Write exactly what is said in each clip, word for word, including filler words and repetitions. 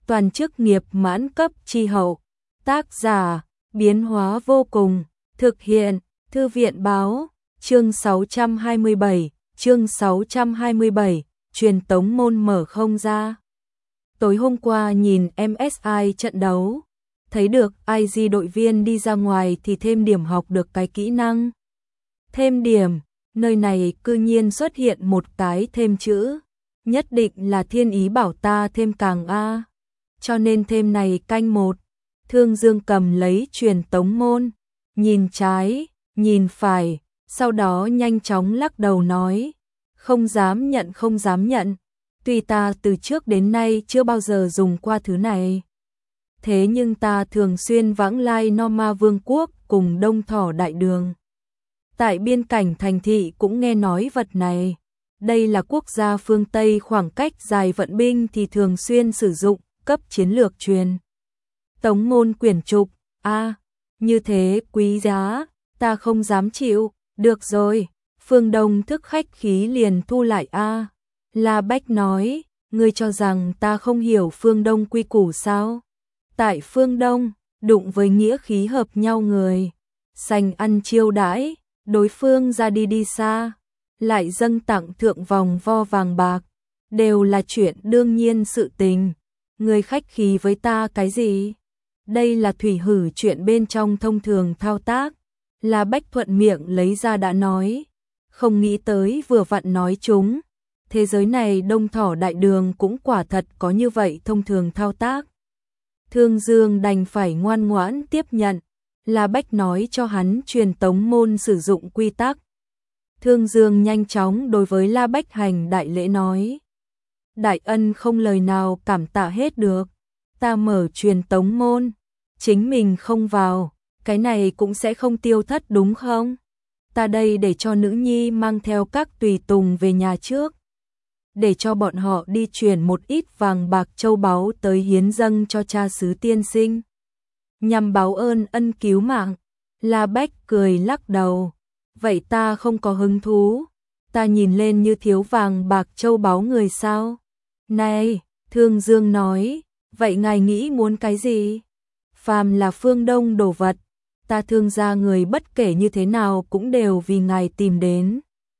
toàn chức nghiệp mãn cấp chi hậu. Tác giả, biến hóa vô cùng, thực hiện, Thư viện báo, chương sáu trăm hai mươi bảy, chương sáu trăm hai mươi bảy, truyền tống môn mở không ra. Tối hôm qua nhìn em ét i trận đấu, thấy được i giê đội viên đi ra ngoài thì thêm điểm học được cái kỹ năng. Thêm điểm, nơi này cư nhiên xuất hiện một cái thêm chữ, nhất định là thiên ý bảo ta thêm càng A, cho nên thêm này canh một. Thương Dương cầm lấy truyền tống môn, nhìn trái, nhìn phải, sau đó nhanh chóng lắc đầu nói, không dám nhận không dám nhận, tuy ta từ trước đến nay chưa bao giờ dùng qua thứ này. Thế nhưng ta thường xuyên vãng lai Norma Vương quốc cùng Đông Thỏ Đại Đường. Tại biên cảnh thành thị cũng nghe nói vật này. Đây là quốc gia phương Tây, khoảng cách dài vận binh thì thường xuyên sử dụng, cấp chiến lược truyền tống môn quyển trục. A, à, như thế quý giá, ta không dám chịu. Được rồi, Phương Đông thức khách khí liền thu lại A. À. La Bách nói, ngươi cho rằng ta không hiểu Phương Đông quy củ sao? Tại Phương Đông, đụng với nghĩa khí hợp nhau người, sành ăn chiêu đãi, đối phương ra đi đi xa, lại dâng tặng thượng vòng vo vàng bạc, đều là chuyện đương nhiên sự tình. Người khách khí với ta cái gì? Đây là thủy hử chuyện bên trong thông thường thao tác. La Bách thuận miệng lấy ra đã nói, không nghĩ tới vừa vặn nói chúng. Thế giới này Đông Thỏ Đại Đường cũng quả thật có như vậy thông thường thao tác. Thương Dương đành phải ngoan ngoãn tiếp nhận. La Bách nói cho hắn truyền tống môn sử dụng quy tắc. Thương Dương nhanh chóng đối với La Bách hành đại lễ nói, đại ân không lời nào cảm tạ hết được. Ta mở truyền tống môn, chính mình không vào, cái này cũng sẽ không tiêu thất đúng không? Ta đây để cho nữ nhi mang theo các tùy tùng về nhà trước, để cho bọn họ đi chuyển một ít vàng bạc châu báu tới hiến dâng cho cha xứ tiên sinh, nhằm báo ơn ân cứu mạng. La Bách cười lắc đầu, vậy ta không có hứng thú, ta nhìn lên như thiếu vàng bạc châu báu người sao? Này, Thương Dương nói, vậy ngài nghĩ muốn cái gì? Phàm là phương Đông đồ vật, ta Thương gia người bất kể như thế nào cũng đều vì ngài tìm đến.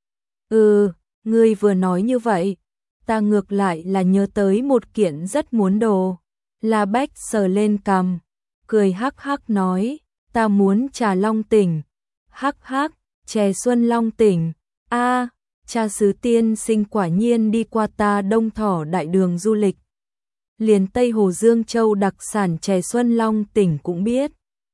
Ừ, ngươi vừa nói như vậy, ta ngược lại là nhớ tới một kiện rất muốn đồ. La Bách sờ lên cằm, cười hắc hắc nói, ta muốn trà long tỉnh. Hắc hắc, chè xuân long tỉnh. A, à, cha xứ tiên sinh quả nhiên đi qua ta Đông Thỏ Đại Đường du lịch. Liền Tây Hồ Dương Châu đặc sản chè xuân long tỉnh cũng biết.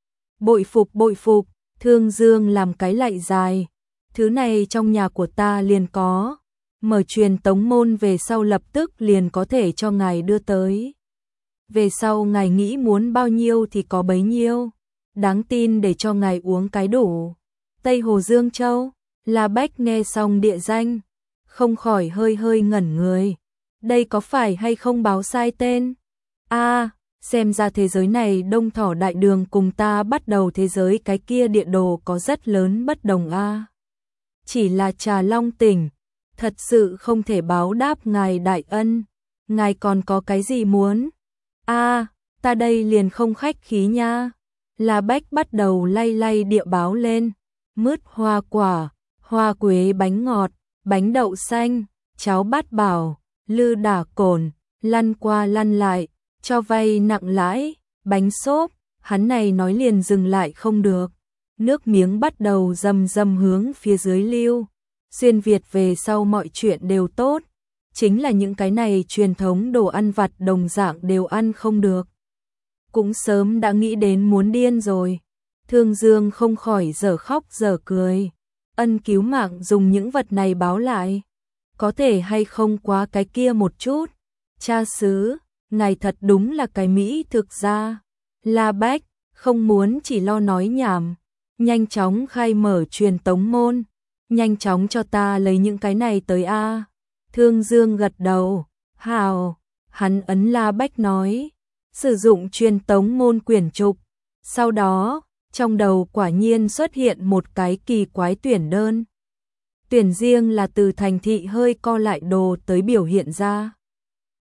Bội phục bội phục, Thương Dương làm cái lạy dài. Thứ này trong nhà của ta liền có. Mở truyền tống môn về sau lập tức liền có thể cho ngài đưa tới. Về sau ngài nghĩ muốn bao nhiêu thì có bấy nhiêu. Đáng tin để cho ngài uống cái đủ. Tây Hồ Dương Châu, La Bách nghe xong địa danh, không khỏi hơi hơi ngẩn người. Đây có phải hay không báo sai tên? A, à, xem ra thế giới này Đông Thỏ Đại Đường cùng ta bắt đầu thế giới cái kia địa đồ có rất lớn bất đồng a. À. Chỉ là trà long tỉnh, thật sự không thể báo đáp ngài đại ân. Ngài còn có cái gì muốn? A, à, ta đây liền không khách khí nha. La Bách bắt đầu lay lay địa báo lên. Mứt hoa quả, hoa quế bánh ngọt, bánh đậu xanh, cháo bát bảo, lư đả cồn, lăn qua lăn lại, cho vay nặng lãi, bánh xốp. Hắn này nói liền dừng lại không được. Nước miếng bắt đầu rầm rầm hướng phía dưới lưu. Xuyên Việt về sau mọi chuyện đều tốt. Chính là những cái này truyền thống đồ ăn vặt đồng dạng đều ăn không được. Cũng sớm đã nghĩ đến muốn điên rồi. Thương Dương không khỏi dở khóc dở cười. Ân cứu mạng dùng những vật này báo lại. Có thể hay không quá cái kia một chút. Cha xứ, ngài thật đúng là cái Mỹ thực ra. La Bách, không muốn chỉ lo nói nhảm. Nhanh chóng khai mở truyền tống môn. Nhanh chóng cho ta lấy những cái này tới A. Thương Dương gật đầu. Hào, hắn ấn La Bách nói. Sử dụng truyền tống môn quyển trục. Sau đó, trong đầu quả nhiên xuất hiện một cái kỳ quái tuyển đơn. Tuyển riêng là từ thành thị hơi co lại đồ tới biểu hiện ra.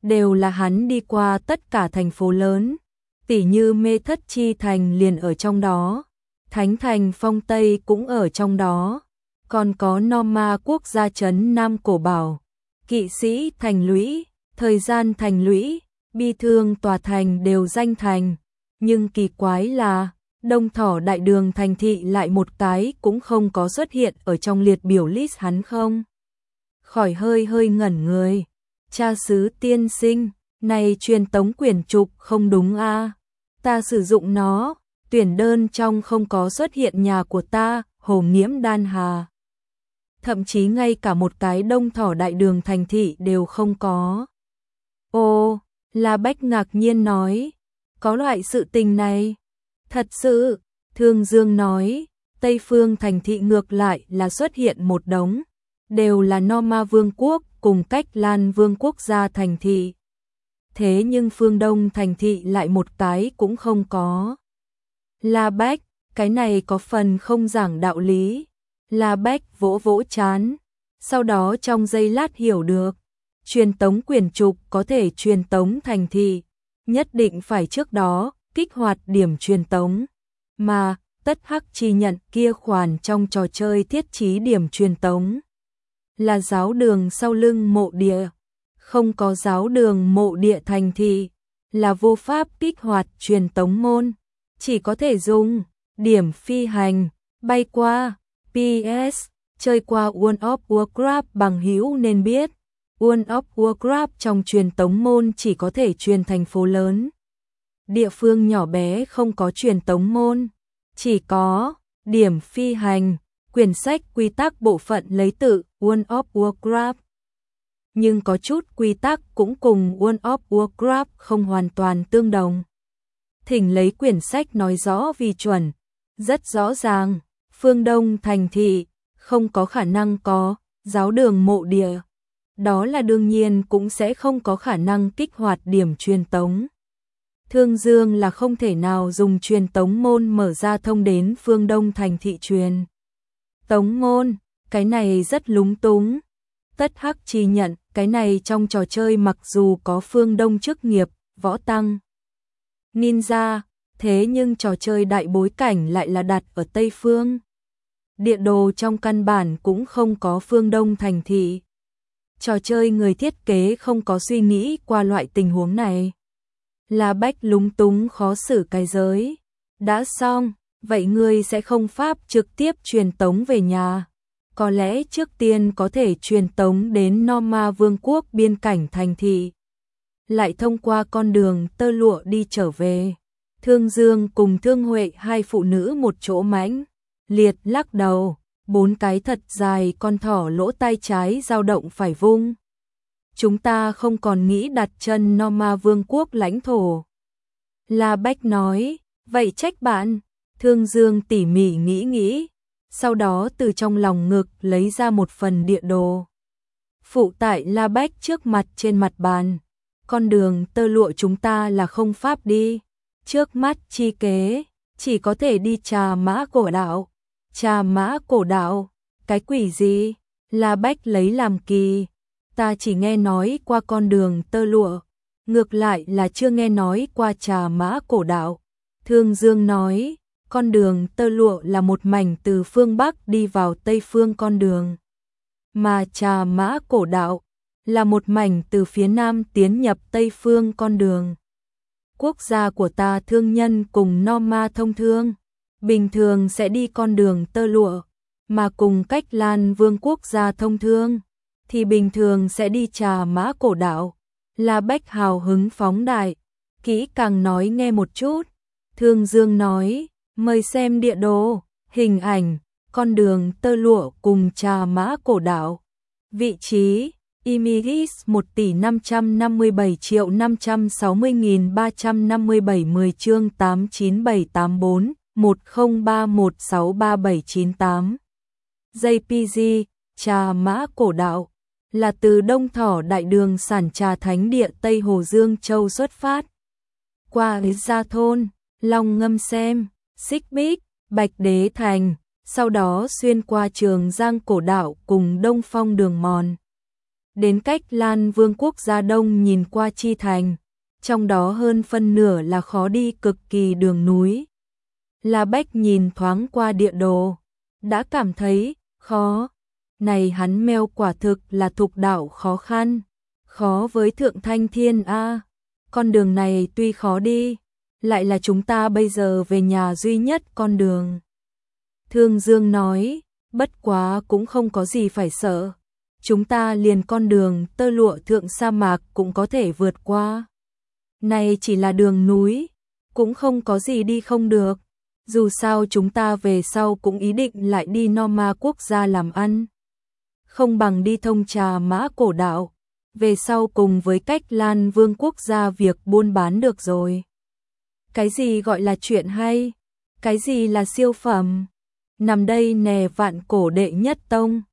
đều là hắn đi qua tất cả thành phố lớn, tỉ như Mê Thất Chi Thành liền ở trong đó, Thánh Thành Phong Tây cũng ở trong đó, còn có Norma Quốc gia trấn Nam Cổ Bảo, Kỵ Sĩ Thành Lũy, Thời Gian Thành Lũy, Bi Thương Tòa Thành đều danh thành, nhưng kỳ quái là Đông Thỏ Đại Đường thành thị lại một cái cũng không có xuất hiện ở trong liệt biểu list hắn không. Khỏi hơi hơi ngẩn người, cha xứ tiên sinh, này truyền tống quyển trục không đúng a à? Ta sử dụng nó, tuyển đơn trong không có xuất hiện nhà của ta, Hồ Nghiễm Đan Hà. Thậm chí ngay cả một cái Đông Thỏ Đại Đường thành thị đều không có. Ô, La Bách ngạc nhiên nói, có loại sự tình này. Thật sự, Thương Dương nói, Tây Phương thành thị ngược lại là xuất hiện một đống, đều là Norma Vương quốc cùng Cách Lan Vương quốc gia thành thị. Thế nhưng phương Đông thành thị lại một cái cũng không có. La Bách, cái này có phần không giảng đạo lý. La Bách vỗ vỗ chán, sau đó trong giây lát hiểu được, truyền tống quyển trục có thể truyền tống thành thị, nhất định phải trước đó kích hoạt điểm truyền tống, mà tất hắc chi nhận kia khoản trong trò chơi thiết trí điểm truyền tống là giáo đường sau lưng mộ địa, không có giáo đường mộ địa thành thị là vô pháp kích hoạt truyền tống môn, chỉ có thể dùng điểm phi hành bay qua. pê ét chơi qua World of Warcraft bằng hữu nên biết, World of Warcraft trong truyền tống môn chỉ có thể truyền thành phố lớn. Địa phương nhỏ bé không có truyền tống môn, chỉ có điểm phi hành, quyển sách quy tắc bộ phận lấy từ World of Warcraft. Nhưng có chút quy tắc cũng cùng World of Warcraft không hoàn toàn tương đồng. Thỉnh lấy quyển sách nói rõ vì chuẩn, rất rõ ràng, phương Đông thành thị không có khả năng có giáo đường mộ địa. Đó là đương nhiên cũng sẽ không có khả năng kích hoạt điểm truyền tống. Thương Dương là không thể nào dùng truyền tống môn mở ra thông đến phương Đông thành thị truyền tống môn, cái này rất lúng túng. Tất hắc chi nhận, cái này trong trò chơi mặc dù có phương Đông chức nghiệp, võ tăng, ninja, thế nhưng trò chơi đại bối cảnh lại là đặt ở Tây Phương. Địa đồ trong căn bản cũng không có phương Đông thành thị. Trò chơi người thiết kế không có suy nghĩ qua loại tình huống này. La Bách lúng túng khó xử cái giới. Đã xong, vậy ngươi sẽ không pháp trực tiếp truyền tống về nhà. Có lẽ trước tiên có thể truyền tống đến Norma Vương quốc biên cảnh thành thị. Lại thông qua con đường tơ lụa đi trở về. Thương Dương cùng Thương Huệ hai phụ nữ một chỗ mãnh liệt lắc đầu, bốn cái thật dài con thỏ lỗ tai trái dao động phải vung. Chúng ta không còn nghĩ đặt chân Norma Vương quốc lãnh thổ. La Bách nói, vậy trách bạn. Thương Dương tỉ mỉ nghĩ nghĩ, sau đó từ trong lòng ngực lấy ra một phần địa đồ. Phụ tại La Bách trước mặt trên mặt bàn. Con đường tơ lụa chúng ta là không pháp đi. Trước mắt chi kế, chỉ có thể đi Trà Mã Cổ Đạo. Trà Mã Cổ Đạo, cái quỷ gì? La Bách lấy làm kỳ. Ta chỉ nghe nói qua con đường tơ lụa, ngược lại là chưa nghe nói qua Trà Mã Cổ Đạo. Thương Dương nói, con đường tơ lụa là một mảnh từ phương Bắc đi vào Tây Phương con đường. Mà Trà Mã Cổ Đạo là một mảnh từ phía Nam tiến nhập Tây Phương con đường. Quốc gia của ta thương nhân cùng Norma thông thương, bình thường sẽ đi con đường tơ lụa, mà cùng Cách Lan Vương quốc gia thông thương, thì bình thường sẽ đi Trà Mã Cổ Đạo. La Bách hào hứng phóng đại, kỹ càng nói nghe một chút. Thương Dương nói, mời xem địa đồ, hình ảnh, con đường tơ lụa cùng Trà Mã Cổ Đạo. Vị trí, Imiris một tỷ năm trăm năm mươi bảy triệu năm trăm sáu mươi nghìn ba trăm năm mươi bảy mười chương tám chín bảy tám bốn một không ba một sáu ba bảy chín tám. gi pê giê, Trà Mã Cổ Đạo là từ Đông Thỏ Đại Đường sản trà thánh địa Tây Hồ Dương Châu xuất phát. Qua Gia Thôn, Long Ngâm Xem, Xích Bích, Bạch Đế Thành, sau đó xuyên qua Trường Giang Cổ Đạo cùng Đông Phong Đường Mòn. đến cách Lan Vương quốc gia đông nhìn qua chi thành, trong đó hơn phân nửa là khó đi cực kỳ đường núi. La Bách nhìn thoáng qua địa đồ, đã cảm thấy khó. Này hắn meo quả thực là thục đạo khó khăn, khó với Thượng Thanh Thiên a. Con đường này tuy khó đi, lại là chúng ta bây giờ về nhà duy nhất con đường. Thương Dương nói, bất quá cũng không có gì phải sợ. Chúng ta liền con đường tơ lụa thượng sa mạc cũng có thể vượt qua. Này chỉ là đường núi, cũng không có gì đi không được. Dù sao chúng ta về sau cũng ý định lại đi No Ma quốc gia làm ăn. Không bằng đi thông Trà Mã cổ đạo, về sau cùng với cách Lan Vương quốc gia việc buôn bán được rồi. Cái gì gọi là chuyện hay? Cái gì là siêu phẩm? Nằm đây nè vạn cổ đệ nhất tông.